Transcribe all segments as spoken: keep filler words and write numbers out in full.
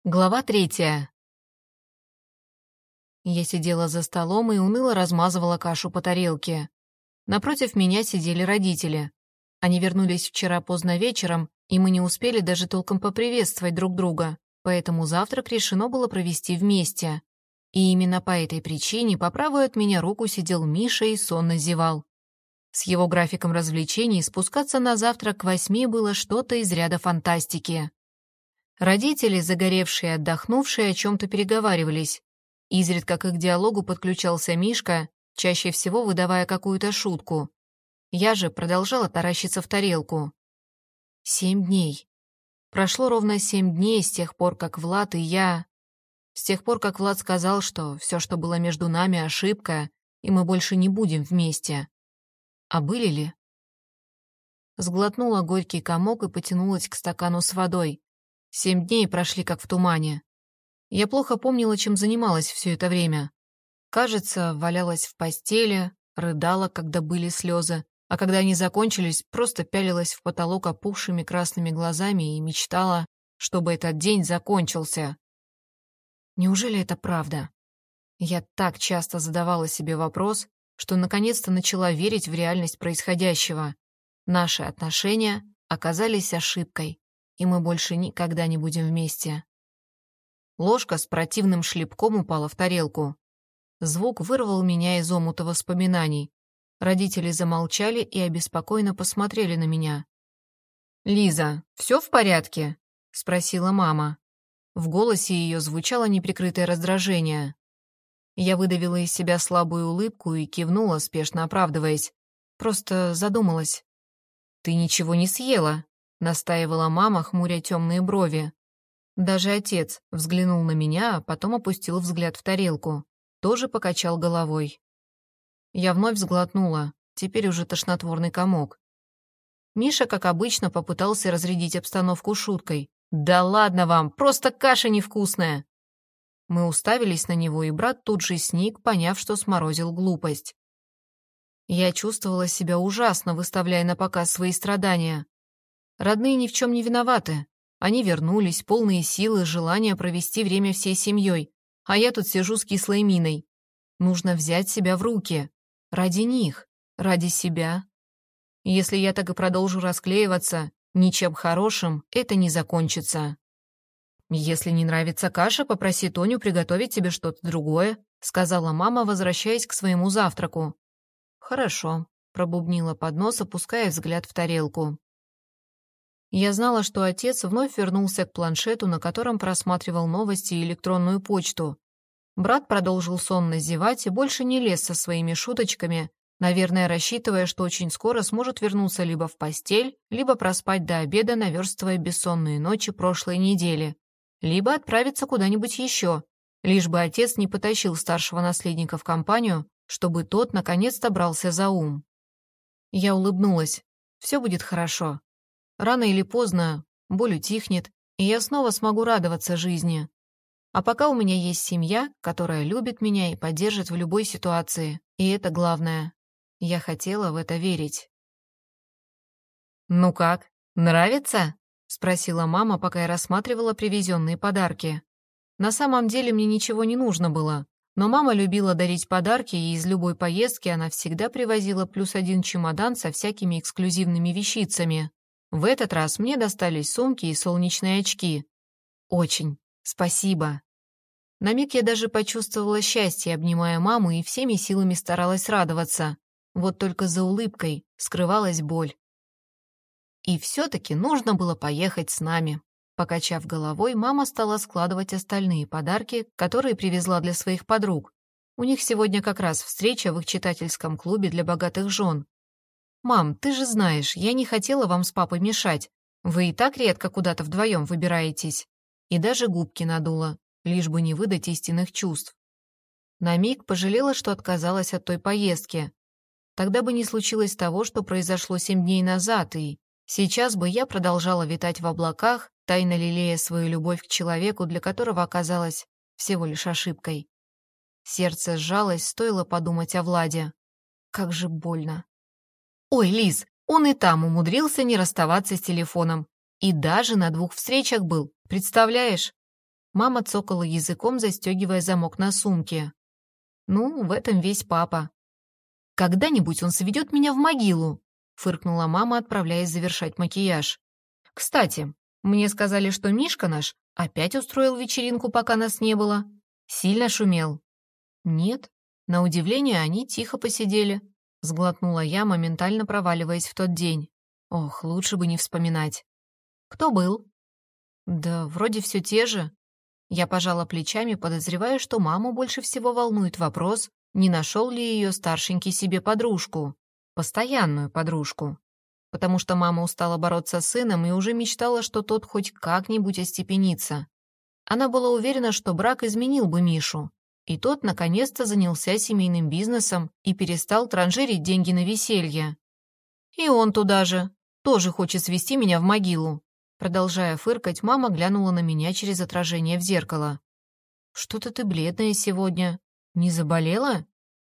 Глава третья. Я сидела за столом и уныло размазывала кашу по тарелке. Напротив меня сидели родители. Они вернулись вчера поздно вечером, и мы не успели даже толком поприветствовать друг друга, поэтому завтрак решено было провести вместе. И именно по этой причине по правую от меня руку сидел Миша и сонно зевал. С его графиком развлечений спускаться на завтрак к восьми было что-то из ряда фантастики. Родители, загоревшие и отдохнувшие, о чем-то переговаривались. Изредка к их диалогу подключался Мишка, чаще всего выдавая какую-то шутку. Я же продолжала таращиться в тарелку. Семь дней. Прошло ровно семь дней с тех пор, как Влад и я... С тех пор, как Влад сказал, что все, что было между нами, ошибка, и мы больше не будем вместе. А были ли? Сглотнула горький комок и потянулась к стакану с водой. Семь дней прошли как в тумане. Я плохо помнила, чем занималась все это время. Кажется, валялась в постели, рыдала, когда были слезы, а когда они закончились, просто пялилась в потолок опухшими красными глазами и мечтала, чтобы этот день закончился. Неужели это правда? Я так часто задавала себе вопрос, что наконец-то начала верить в реальность происходящего. Наши отношения оказались ошибкой, и мы больше никогда не будем вместе. Ложка с противным шлепком упала в тарелку. Звук вырвал меня из омута воспоминаний. Родители замолчали и обеспокоенно посмотрели на меня. «Лиза, все в порядке?» — спросила мама. В голосе ее звучало неприкрытое раздражение. Я выдавила из себя слабую улыбку и кивнула, спешно оправдываясь. Просто задумалась. «Ты ничего не съела?» — настаивала мама, хмуря темные брови. Даже отец взглянул на меня, а потом опустил взгляд в тарелку. Тоже покачал головой. Я вновь сглотнула, теперь уже тошнотворный комок. Миша, как обычно, попытался разрядить обстановку шуткой. «Да ладно вам, просто каша невкусная!» Мы уставились на него, и брат тут же сник, поняв, что сморозил глупость. Я чувствовала себя ужасно, выставляя на показ свои страдания. Родные ни в чем не виноваты. Они вернулись, полные силы, желания провести время всей семьей, а я тут сижу с кислой миной. Нужно взять себя в руки. Ради них, ради себя. Если я так и продолжу расклеиваться, ничем хорошим это не закончится. «Если не нравится каша, попроси Тоню приготовить тебе что-то другое», сказала мама, возвращаясь к своему завтраку. «Хорошо», пробубнила под нос, опуская взгляд в тарелку. Я знала, что отец вновь вернулся к планшету, на котором просматривал новости и электронную почту. Брат продолжил сонно зевать и больше не лез со своими шуточками, наверное, рассчитывая, что очень скоро сможет вернуться либо в постель, либо проспать до обеда, наверстывая бессонные ночи прошлой недели, либо отправиться куда-нибудь еще, лишь бы отец не потащил старшего наследника в компанию, чтобы тот наконец-то брался за ум. Я улыбнулась. Все будет хорошо. Рано или поздно боль утихнет, и я снова смогу радоваться жизни. А пока у меня есть семья, которая любит меня и поддержит в любой ситуации, и это главное. Я хотела в это верить. «Ну как, нравится?» — спросила мама, пока я рассматривала привезенные подарки. На самом деле мне ничего не нужно было, но мама любила дарить подарки, и из любой поездки она всегда привозила плюс один чемодан со всякими эксклюзивными вещицами. В этот раз мне достались сумки и солнечные очки. Очень. Спасибо. На миг я даже почувствовала счастье, обнимая маму, и всеми силами старалась радоваться. Вот только за улыбкой скрывалась боль. И все-таки нужно было поехать с нами. Покачав головой, мама стала складывать остальные подарки, которые привезла для своих подруг. У них сегодня как раз встреча в их читательском клубе для богатых жен. «Мам, ты же знаешь, я не хотела вам с папой мешать. Вы и так редко куда-то вдвоем выбираетесь». И даже губки надула, лишь бы не выдать истинных чувств. На миг пожалела, что отказалась от той поездки. Тогда бы не случилось того, что произошло семь дней назад, и сейчас бы я продолжала витать в облаках, тайно лелея свою любовь к человеку, для которого оказалась всего лишь ошибкой. Сердце сжалось, стоило подумать о Владе. Как же больно. «Ой, Лиз, он и там умудрился не расставаться с телефоном. И даже на двух встречах был, представляешь?» Мама цокала языком, застегивая замок на сумке. «Ну, в этом весь папа». «Когда-нибудь он сведет меня в могилу», — фыркнула мама, отправляясь завершать макияж. «Кстати, мне сказали, что Мишка наш опять устроил вечеринку, пока нас не было. Сильно шумел». «Нет». На удивление, они тихо посидели. Сглотнула я, моментально проваливаясь в тот день. Ох, лучше бы не вспоминать. «Кто был?» «Да вроде все те же». Я пожала плечами, подозревая, что маму больше всего волнует вопрос, не нашел ли ее старшенький себе подружку, постоянную подружку. Потому что мама устала бороться с сыном и уже мечтала, что тот хоть как-нибудь остепенится. Она была уверена, что брак изменил бы Мишу, и тот наконец-то занялся семейным бизнесом и перестал транжирить деньги на веселье. И он туда же, тоже хочет свести меня в могилу. Продолжая фыркать, мама глянула на меня через отражение в зеркало. «Что-то ты бледная сегодня. Не заболела?»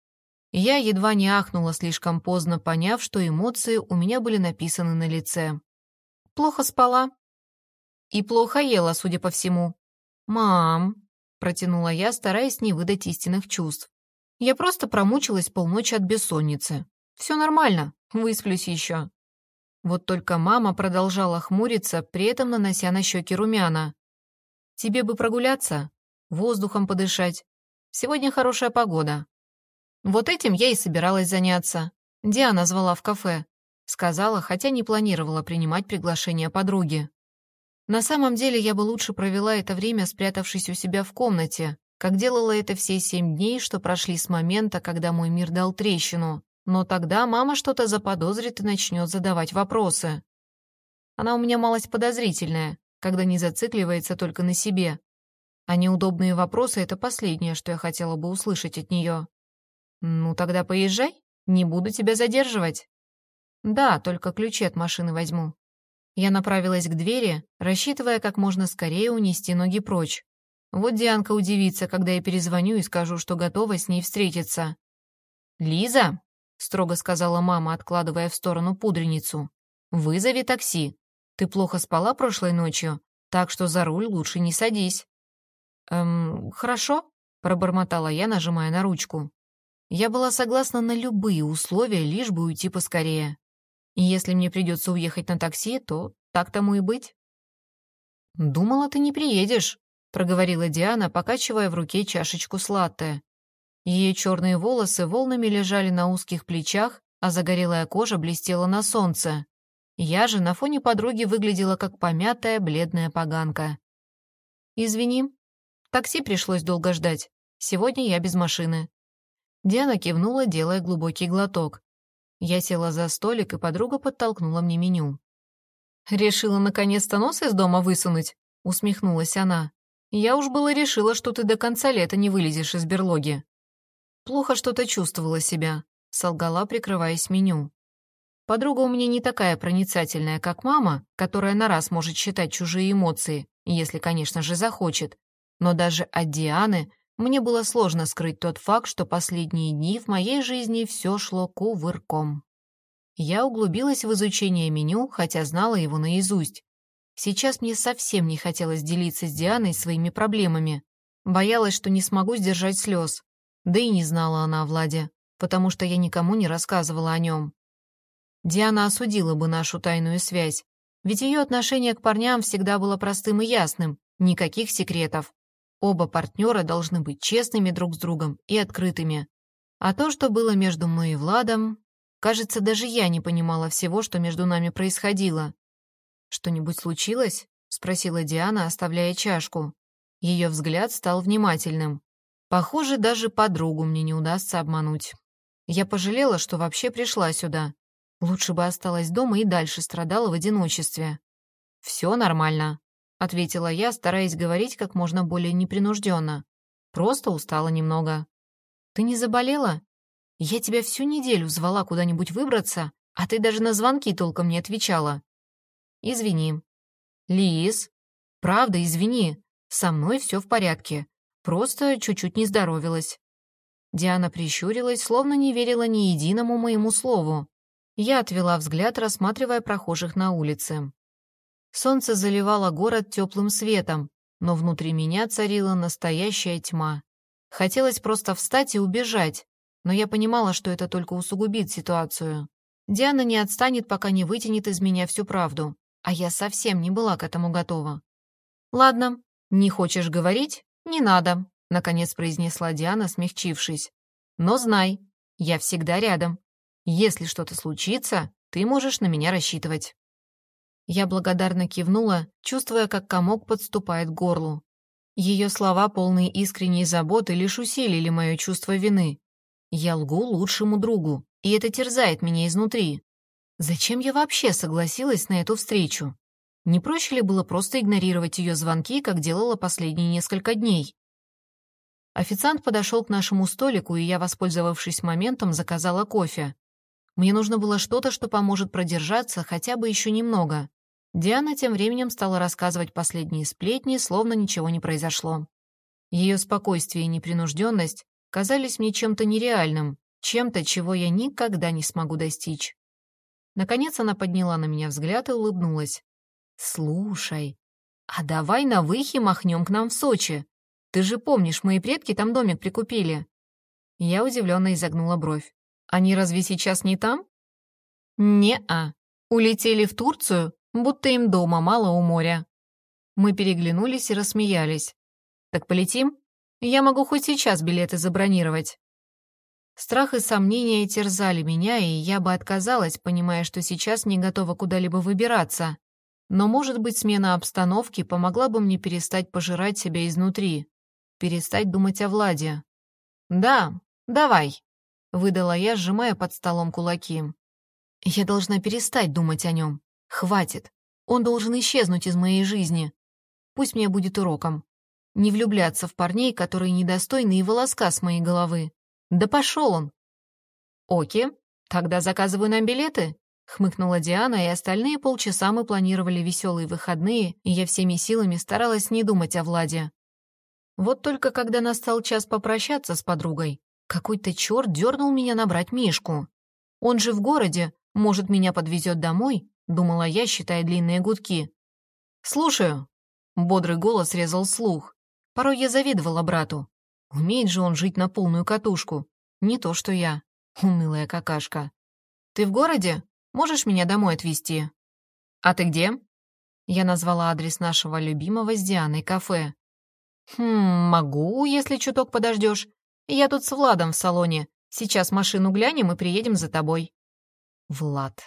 Я едва не ахнула слишком поздно, поняв, что эмоции у меня были написаны на лице. «Плохо спала?» «И плохо ела, судя по всему». «Мам», — протянула я, стараясь не выдать истинных чувств. «Я просто промучилась полночи от бессонницы. Все нормально, высплюсь еще». Вот только мама продолжала хмуриться, при этом нанося на щеки румяна. «Тебе бы прогуляться, воздухом подышать. Сегодня хорошая погода». Вот этим я и собиралась заняться. Диана звала в кафе. Сказала, хотя не планировала принимать приглашение подруги. На самом деле я бы лучше провела это время, спрятавшись у себя в комнате, как делала это все семь дней, что прошли с момента, когда мой мир дал трещину. Но тогда мама что-то заподозрит и начнет задавать вопросы. Она у меня малость подозрительная, когда не зацикливается только на себе. А неудобные вопросы — это последнее, что я хотела бы услышать от нее. «Ну, тогда поезжай, не буду тебя задерживать». «Да, только ключи от машины возьму». Я направилась к двери, рассчитывая как можно скорее унести ноги прочь. Вот Дианка удивится, когда я перезвоню и скажу, что готова с ней встретиться. «Лиза», — строго сказала мама, откладывая в сторону пудреницу, — «вызови такси. Ты плохо спала прошлой ночью, так что за руль лучше не садись». «Эм, хорошо», — пробормотала я, нажимая на ручку. Я была согласна на любые условия, лишь бы уйти поскорее. И если мне придется уехать на такси, то так тому и быть. «Думала, ты не приедешь», — проговорила Диана, покачивая в руке чашечку с латте. Ее черные волосы волнами лежали на узких плечах, а загорелая кожа блестела на солнце. Я же на фоне подруги выглядела как помятая бледная поганка. «Извини, такси пришлось долго ждать. Сегодня я без машины». Диана кивнула, делая глубокий глоток. Я села за столик, и подруга подтолкнула мне меню. «Решила наконец-то нос из дома высунуть?» — усмехнулась она. «Я уж было решила, что ты до конца лета не вылезешь из берлоги». «Плохо что-то чувствовала себя», — солгала, прикрываясь меню. Подруга у меня не такая проницательная, как мама, которая на раз может считать чужие эмоции, если, конечно же, захочет. Но даже от Дианы мне было сложно скрыть тот факт, что последние дни в моей жизни все шло кувырком. Я углубилась в изучение меню, хотя знала его наизусть. Сейчас мне совсем не хотелось делиться с Дианой своими проблемами. Боялась, что не смогу сдержать слез. Да и не знала она о Владе, потому что я никому не рассказывала о нем. Диана осудила бы нашу тайную связь, ведь ее отношение к парням всегда было простым и ясным, никаких секретов. Оба партнера должны быть честными друг с другом и открытыми. А то, что было между мной и Владом, кажется, даже я не понимала всего, что между нами происходило. «Что-нибудь случилось?» — спросила Диана, оставляя чашку. Ее взгляд стал внимательным. Похоже, даже подругу мне не удастся обмануть. Я пожалела, что вообще пришла сюда. Лучше бы осталась дома и дальше страдала в одиночестве. «Все нормально», — ответила я, стараясь говорить как можно более непринужденно. «Просто устала немного». «Ты не заболела? Я тебя всю неделю звала куда-нибудь выбраться, а ты даже на звонки толком не отвечала». «Извини». «Лиз, правда, извини. Со мной все в порядке. Просто чуть-чуть не здоровилась». Диана прищурилась, словно не верила ни единому моему слову. Я отвела взгляд, рассматривая прохожих на улице. Солнце заливало город теплым светом, но внутри меня царила настоящая тьма. Хотелось просто встать и убежать, но я понимала, что это только усугубит ситуацию. Диана не отстанет, пока не вытянет из меня всю правду, а я совсем не была к этому готова. «Ладно, не хочешь говорить? Не надо», — наконец произнесла Диана, смягчившись. «Но знай, я всегда рядом. Если что-то случится, ты можешь на меня рассчитывать». Я благодарно кивнула, чувствуя, как комок подступает к горлу. Ее слова, полные искренней заботы, лишь усилили мое чувство вины. Я лгу лучшему другу, и это терзает меня изнутри. Зачем я вообще согласилась на эту встречу? Не проще ли было просто игнорировать ее звонки, как делала последние несколько дней? Официант подошел к нашему столику, и я, воспользовавшись моментом, заказала кофе. Мне нужно было что-то, что поможет продержаться хотя бы еще немного. Диана тем временем стала рассказывать последние сплетни, словно ничего не произошло. Ее спокойствие и непринужденность казались мне чем-то нереальным, чем-то, чего я никогда не смогу достичь. Наконец она подняла на меня взгляд и улыбнулась. «Слушай, а давай на выхе махнем к нам в Сочи. Ты же помнишь, мои предки там домик прикупили». Я удивленно изогнула бровь. «Они разве сейчас не там?» «Не-а. Улетели в Турцию, будто им дома мало у моря». Мы переглянулись и рассмеялись. «Так полетим? Я могу хоть сейчас билеты забронировать». Страх и сомнения терзали меня, и я бы отказалась, понимая, что сейчас не готова куда-либо выбираться. Но, может быть, смена обстановки помогла бы мне перестать пожирать себя изнутри, перестать думать о Владе. «Да, давай», — выдала я, сжимая под столом кулаки. «Я должна перестать думать о нем. Хватит. Он должен исчезнуть из моей жизни. Пусть мне будет уроком. Не влюбляться в парней, которые недостойны и волоска с моей головы. Да пошел он!» «Оки, тогда заказываю нам билеты», — хмыкнула Диана, и остальные полчаса мы планировали веселые выходные, и я всеми силами старалась не думать о Владе. Вот только когда настал час попрощаться с подругой, какой-то черт дернул меня набрать Мишку. Он же в городе, может, меня подвезет домой, думала я, считая длинные гудки. «Слушаю», — бодрый голос резал слух. Порой я завидовала брату. Умеет же он жить на полную катушку. Не то что я, унылая какашка. «Ты в городе? Можешь меня домой отвезти?» «А ты где?» Я назвала адрес нашего любимого с Дианой кафе. «Хм, могу, если чуток подождешь. Я тут с Владом в салоне. Сейчас машину глянем и приедем за тобой». Влад.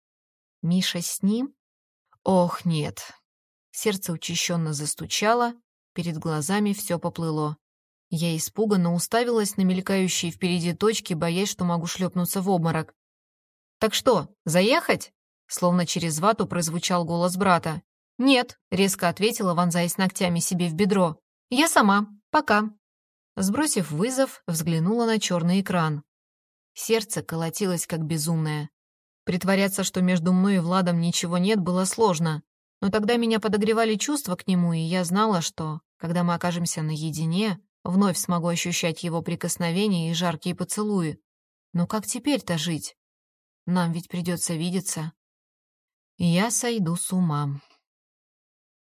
Миша с ним? Ох, нет. Сердце учащенно застучало, перед глазами все поплыло. Я испуганно уставилась на мелькающие впереди точки, боясь, что могу шлепнуться в обморок. «Так что, заехать?» Словно через вату прозвучал голос брата. «Нет», — резко ответила, вонзаясь ногтями себе в бедро. «Я сама. Пока». Сбросив вызов, взглянула на черный экран. Сердце колотилось как безумное. Притворяться, что между мной и Владом ничего нет, было сложно. Но тогда меня подогревали чувства к нему, и я знала, что, когда мы окажемся наедине, вновь смогу ощущать его прикосновения и жаркие поцелуи. Но как теперь-то жить? Нам ведь придется видеться. Я сойду с ума.